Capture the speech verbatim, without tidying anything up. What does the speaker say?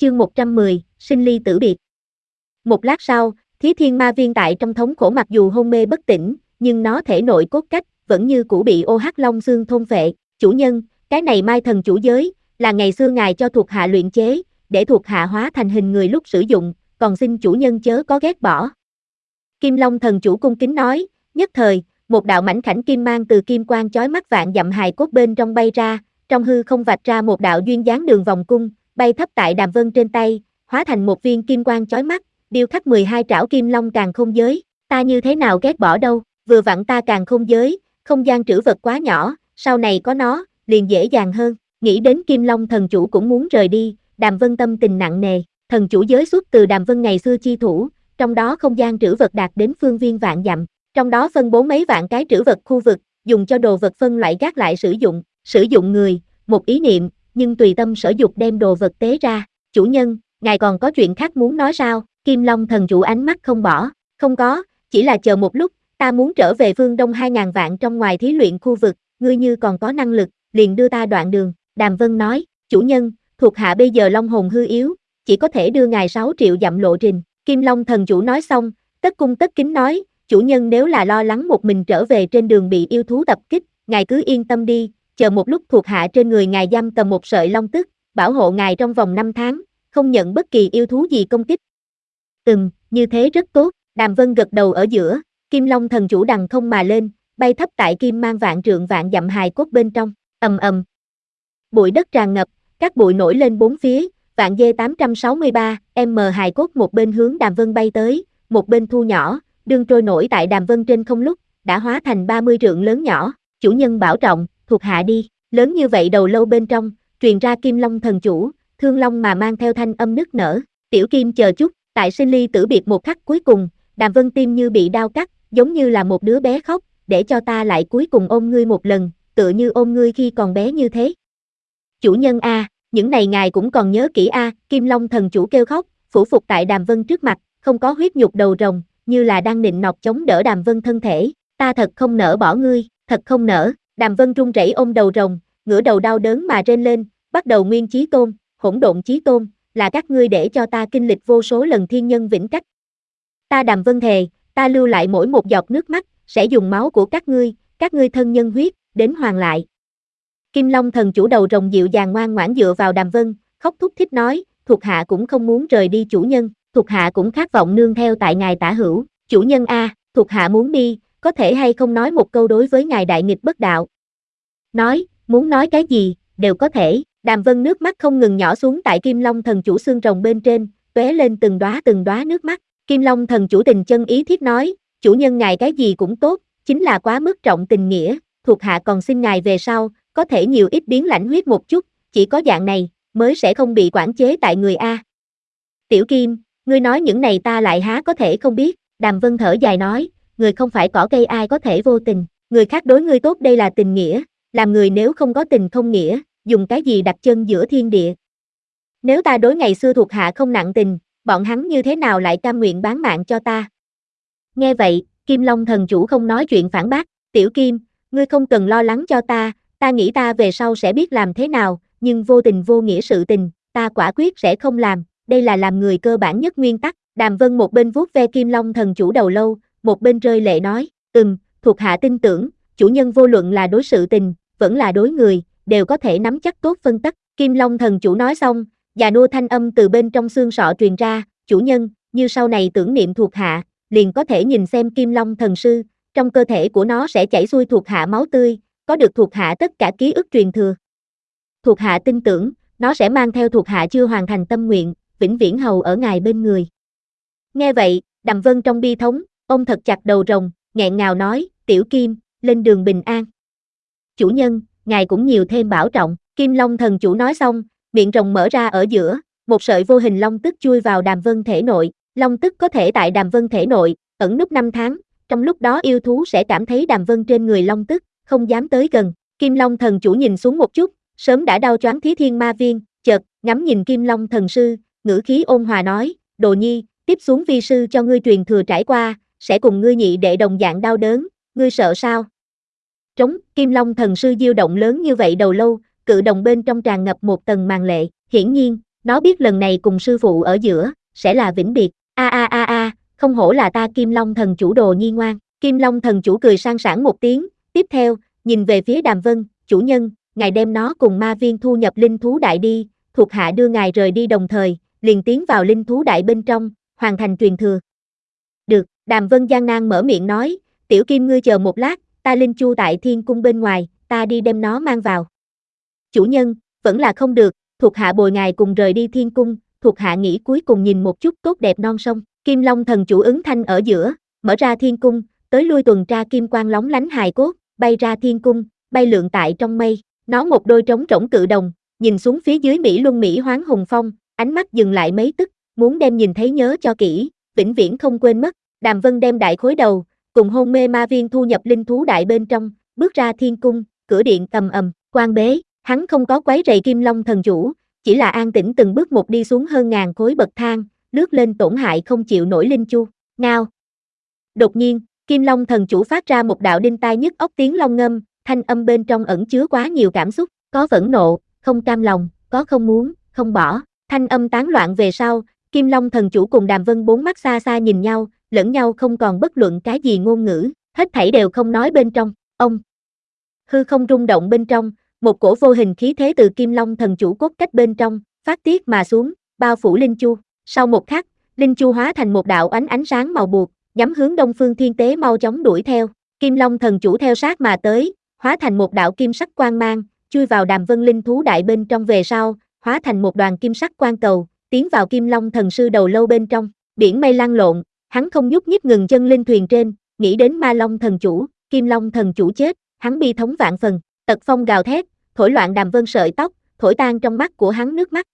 Chương một trăm mười, sinh ly tử biệt. Một lát sau, Thí Thiên Ma Viên tại trong thống khổ mặc dù hôn mê bất tỉnh, nhưng nó thể nội cốt cách, vẫn như cũ bị ô hắc long xương thôn phệ. Chủ nhân, cái này Mai Thần Chủ Giới, là ngày xưa ngài cho thuộc hạ luyện chế, để thuộc hạ hóa thành hình người lúc sử dụng, còn xin chủ nhân chớ có ghét bỏ. Kim Long Thần Chủ cung kính nói, nhất thời, một đạo mảnh khảnh kim mang từ kim quang chói mắt vạn dặm hài cốt bên trong bay ra, trong hư không vạch ra một đạo duyên dáng đường vòng cung, bay thấp tại Đàm Vân trên tay, hóa thành một viên kim quang chói mắt, điêu khắc mười hai trảo kim long càn khôn giới, ta như thế nào ghét bỏ đâu, vừa vặn ta càn khôn giới, không gian trữ vật quá nhỏ, sau này có nó, liền dễ dàng hơn. Nghĩ đến Kim Long Thần Chủ cũng muốn rời đi, Đàm Vân tâm tình nặng nề, thần chủ giới xuất từ Đàm Vân ngày xưa chi thủ, trong đó không gian trữ vật đạt đến phương viên vạn dặm, trong đó phân bố mấy vạn cái trữ vật khu vực, dùng cho đồ vật phân loại gác lại sử dụng, sử dụng người, một ý niệm, nhưng tùy tâm sở dục đem đồ vật tế ra. Chủ nhân, ngài còn có chuyện khác muốn nói sao? Kim Long Thần Chủ ánh mắt không bỏ, không có, chỉ là chờ một lúc, ta muốn trở về phương Đông hai ngàn vạn trong ngoài thí luyện khu vực, ngươi như còn có năng lực, liền đưa ta đoạn đường. Đàm Vân nói, chủ nhân, thuộc hạ bây giờ long hồn hư yếu, chỉ có thể đưa ngài sáu triệu dặm lộ trình. Kim Long Thần Chủ nói xong, tất cung tất kính nói, chủ nhân nếu là lo lắng một mình trở về trên đường bị yêu thú tập kích, ngài cứ yên tâm đi, chờ một lúc thuộc hạ trên người ngài giam cầm một sợi long tức, bảo hộ ngài trong vòng năm tháng, không nhận bất kỳ yêu thú gì công kích. Ừm, như thế rất tốt. Đàm Vân gật đầu ở giữa, Kim Long Thần Chủ đằng không mà lên, bay thấp tại kim mang vạn trượng vạn dặm hài cốt bên trong, ầm ầm. Bụi đất tràn ngập, các bụi nổi lên bốn phía, vạn dê tám trăm sáu mươi ba m hài cốt một bên hướng Đàm Vân bay tới, một bên thu nhỏ, đương trôi nổi tại Đàm Vân trên không lúc, đã hóa thành ba mươi trượng lớn nhỏ. Chủ nhân bảo trọng, thuộc hạ đi. Lớn như vậy đầu lâu bên trong, truyền ra Kim Long Thần Chủ, thương long mà mang theo thanh âm nức nở. Tiểu Kim chờ chút, tại sinh ly tử biệt một khắc cuối cùng, Đàm Vân tim như bị đau cắt, giống như là một đứa bé khóc, để cho ta lại cuối cùng ôm ngươi một lần, tựa như ôm ngươi khi còn bé như thế. Chủ nhân a, những này ngài cũng còn nhớ kỹ a. Kim Long Thần Chủ kêu khóc, phủ phục tại Đàm Vân trước mặt, không có huyết nhục đầu rồng, như là đang nịnh nọt chống đỡ Đàm Vân thân thể. Ta thật không nỡ bỏ ngươi, thật không nỡ. Đàm Vân run rẩy ôm đầu rồng, ngửa đầu đau đớn mà rên lên, bắt đầu Nguyên Chí Tôn, Hỗn Độn Chí Tôn, là các ngươi để cho ta kinh lịch vô số lần thiên nhân vĩnh cách. Ta Đàm Vân thề, ta lưu lại mỗi một giọt nước mắt, sẽ dùng máu của các ngươi, các ngươi thân nhân huyết, đến hoàn lại. Kim Long Thần Chủ đầu rồng dịu dàng ngoan ngoãn dựa vào Đàm Vân, khóc thút thít nói, thuộc hạ cũng không muốn rời đi chủ nhân, thuộc hạ cũng khát vọng nương theo tại ngài tả hữu. Chủ nhân a, thuộc hạ muốn đi, có thể hay không nói một câu đối với ngài đại nghịch bất đạo? Nói, muốn nói cái gì, đều có thể. Đàm Vân nước mắt không ngừng nhỏ xuống tại Kim Long Thần Chủ xương rồng bên trên, tóe lên từng đóa từng đóa nước mắt. Kim Long Thần Chủ tình chân ý thiết nói, chủ nhân ngài cái gì cũng tốt, chính là quá mức trọng tình nghĩa, thuộc hạ còn xin ngài về sau, có thể nhiều ít biến lãnh huyết một chút, chỉ có dạng này, mới sẽ không bị quản chế tại người A. Tiểu Kim, ngươi nói những này ta lại há có thể không biết. Đàm Vân thở dài nói, người không phải cỏ cây ai có thể vô tình, người khác đối ngươi tốt đây là tình nghĩa, làm người nếu không có tình không nghĩa, dùng cái gì đặt chân giữa thiên địa. Nếu ta đối ngày xưa thuộc hạ không nặng tình, bọn hắn như thế nào lại cam nguyện bán mạng cho ta? Nghe vậy, Kim Long Thần Chủ không nói chuyện phản bác, Tiểu Kim, ngươi không cần lo lắng cho ta, ta nghĩ ta về sau sẽ biết làm thế nào, nhưng vô tình vô nghĩa sự tình, ta quả quyết sẽ không làm, đây là làm người cơ bản nhất nguyên tắc. Đàm Vân một bên vuốt ve Kim Long Thần Chủ đầu lâu, một bên rơi lệ nói, ừm, thuộc hạ tin tưởng, chủ nhân vô luận là đối sự tình, vẫn là đối người, đều có thể nắm chắc tốt phân tắc. Kim Long Thần Chủ nói xong, già nua thanh âm từ bên trong xương sọ truyền ra, chủ nhân, như sau này tưởng niệm thuộc hạ, liền có thể nhìn xem Kim Long Thần Sư, trong cơ thể của nó sẽ chảy xuôi thuộc hạ máu tươi, có được thuộc hạ tất cả ký ức truyền thừa. Thuộc hạ tin tưởng, nó sẽ mang theo thuộc hạ chưa hoàn thành tâm nguyện, vĩnh viễn hầu ở ngài bên người. Nghe vậy, Đàm Vân trong bi thống, ôm thật chặt đầu rồng, nghẹn ngào nói, Tiểu Kim, lên đường bình an. Chủ nhân, ngài cũng nhiều thêm bảo trọng. Kim Long Thần Chủ nói xong, miệng rồng mở ra ở giữa, một sợi vô hình long tức chui vào Đàm Vân thể nội, long tức có thể tại Đàm Vân thể nội, ẩn núp năm tháng, trong lúc đó yêu thú sẽ cảm thấy Đàm Vân trên người long tức, không dám tới gần. Kim Long Thần Chủ nhìn xuống một chút, sớm đã đau choáng Thí Thiên Ma Viên, chợt, ngắm nhìn Kim Long Thần Sư, ngữ khí ôn hòa nói, Đồ Nhi, tiếp xuống vi sư cho ngươi truyền thừa trải qua, sẽ cùng ngươi nhị đệ đồng dạng đau đớn, ngươi sợ sao? Trống, Kim Long Thần Sư diêu động lớn như vậy đầu lâu, cự đồng bên trong tràn ngập một tầng màn lệ, hiển nhiên, Nó biết lần này cùng sư phụ ở giữa, sẽ là vĩnh biệt. A a a a, không hổ là ta Kim Long thần chủ đồ nhi ngoan. Kim Long thần chủ cười sang sảng một tiếng, tiếp theo, nhìn về phía Đàm Vân, chủ nhân, ngài đem nó cùng ma viên thu nhập linh thú đại đi, thuộc hạ đưa ngài rời đi đồng thời, liền tiến vào linh thú đại bên trong, hoàn thành truyền thừa. Được, Đàm Vân gian nan mở miệng nói, tiểu Kim ngươi chờ một lát, ta linh chu tại thiên cung bên ngoài, ta đi đem nó mang vào. Chủ nhân, vẫn là không được, thuộc hạ bồi ngài cùng rời đi thiên cung, thuộc hạ nghĩ cuối cùng nhìn một chút tốt đẹp non sông. Kim Long thần chủ ứng thanh ở giữa, mở ra thiên cung, tới lui tuần tra kim quang lóng lánh hài cốt, bay ra thiên cung, bay lượn tại trong mây. Nó một đôi trống rỗng cự đồng, nhìn xuống phía dưới Mỹ Luân Mỹ Hoáng Hùng Phong, ánh mắt dừng lại mấy tức, muốn đem nhìn thấy nhớ cho kỹ, vĩnh viễn không quên mất. Đàm Vân đem đại khối đầu, cùng hôn mê ma viên thu nhập linh thú đại bên trong, bước ra thiên cung, cửa điện ầm ầm, quan bế, hắn không có quấy rầy Kim Long thần chủ, chỉ là an tĩnh từng bước một đi xuống hơn ngàn khối bậc thang, lướt lên tổn hại không chịu nổi linh chu. Ngao. Đột nhiên, Kim Long thần chủ phát ra một đạo đinh tai nhức óc tiếng long ngâm, thanh âm bên trong ẩn chứa quá nhiều cảm xúc, có phẫn nộ, không cam lòng, có không muốn, không bỏ. Thanh âm tán loạn về sau, Kim Long thần chủ cùng Đàm Vân bốn mắt xa xa nhìn nhau, lẫn nhau không còn bất luận cái gì ngôn ngữ, hết thảy đều không nói bên trong. Ông. Hư không rung động bên trong, một cổ vô hình khí thế từ Kim Long thần chủ cốt cách bên trong, phát tiết mà xuống, bao phủ linh chu. Sau một khắc, linh chu hóa thành một đạo ánh ánh sáng màu buộc, nhắm hướng Đông Phương Thiên Tế mau chóng đuổi theo. Kim Long thần chủ theo sát mà tới, hóa thành một đạo kim sắc quang mang, chui vào Đàm Vân linh thú đại bên trong về sau, hóa thành một đoàn kim sắc quang cầu, tiến vào Kim Long thần sư đầu lâu bên trong. Biển mây lăn lộn, hắn không nhúc nhích ngừng chân linh thuyền trên, nghĩ đến Ma Long thần chủ, Kim Long thần chủ chết, hắn bi thống vạn phần. Tật phong gào thét, thổi loạn Đàm Vân sợi tóc, thổi tan trong mắt của hắn nước mắt.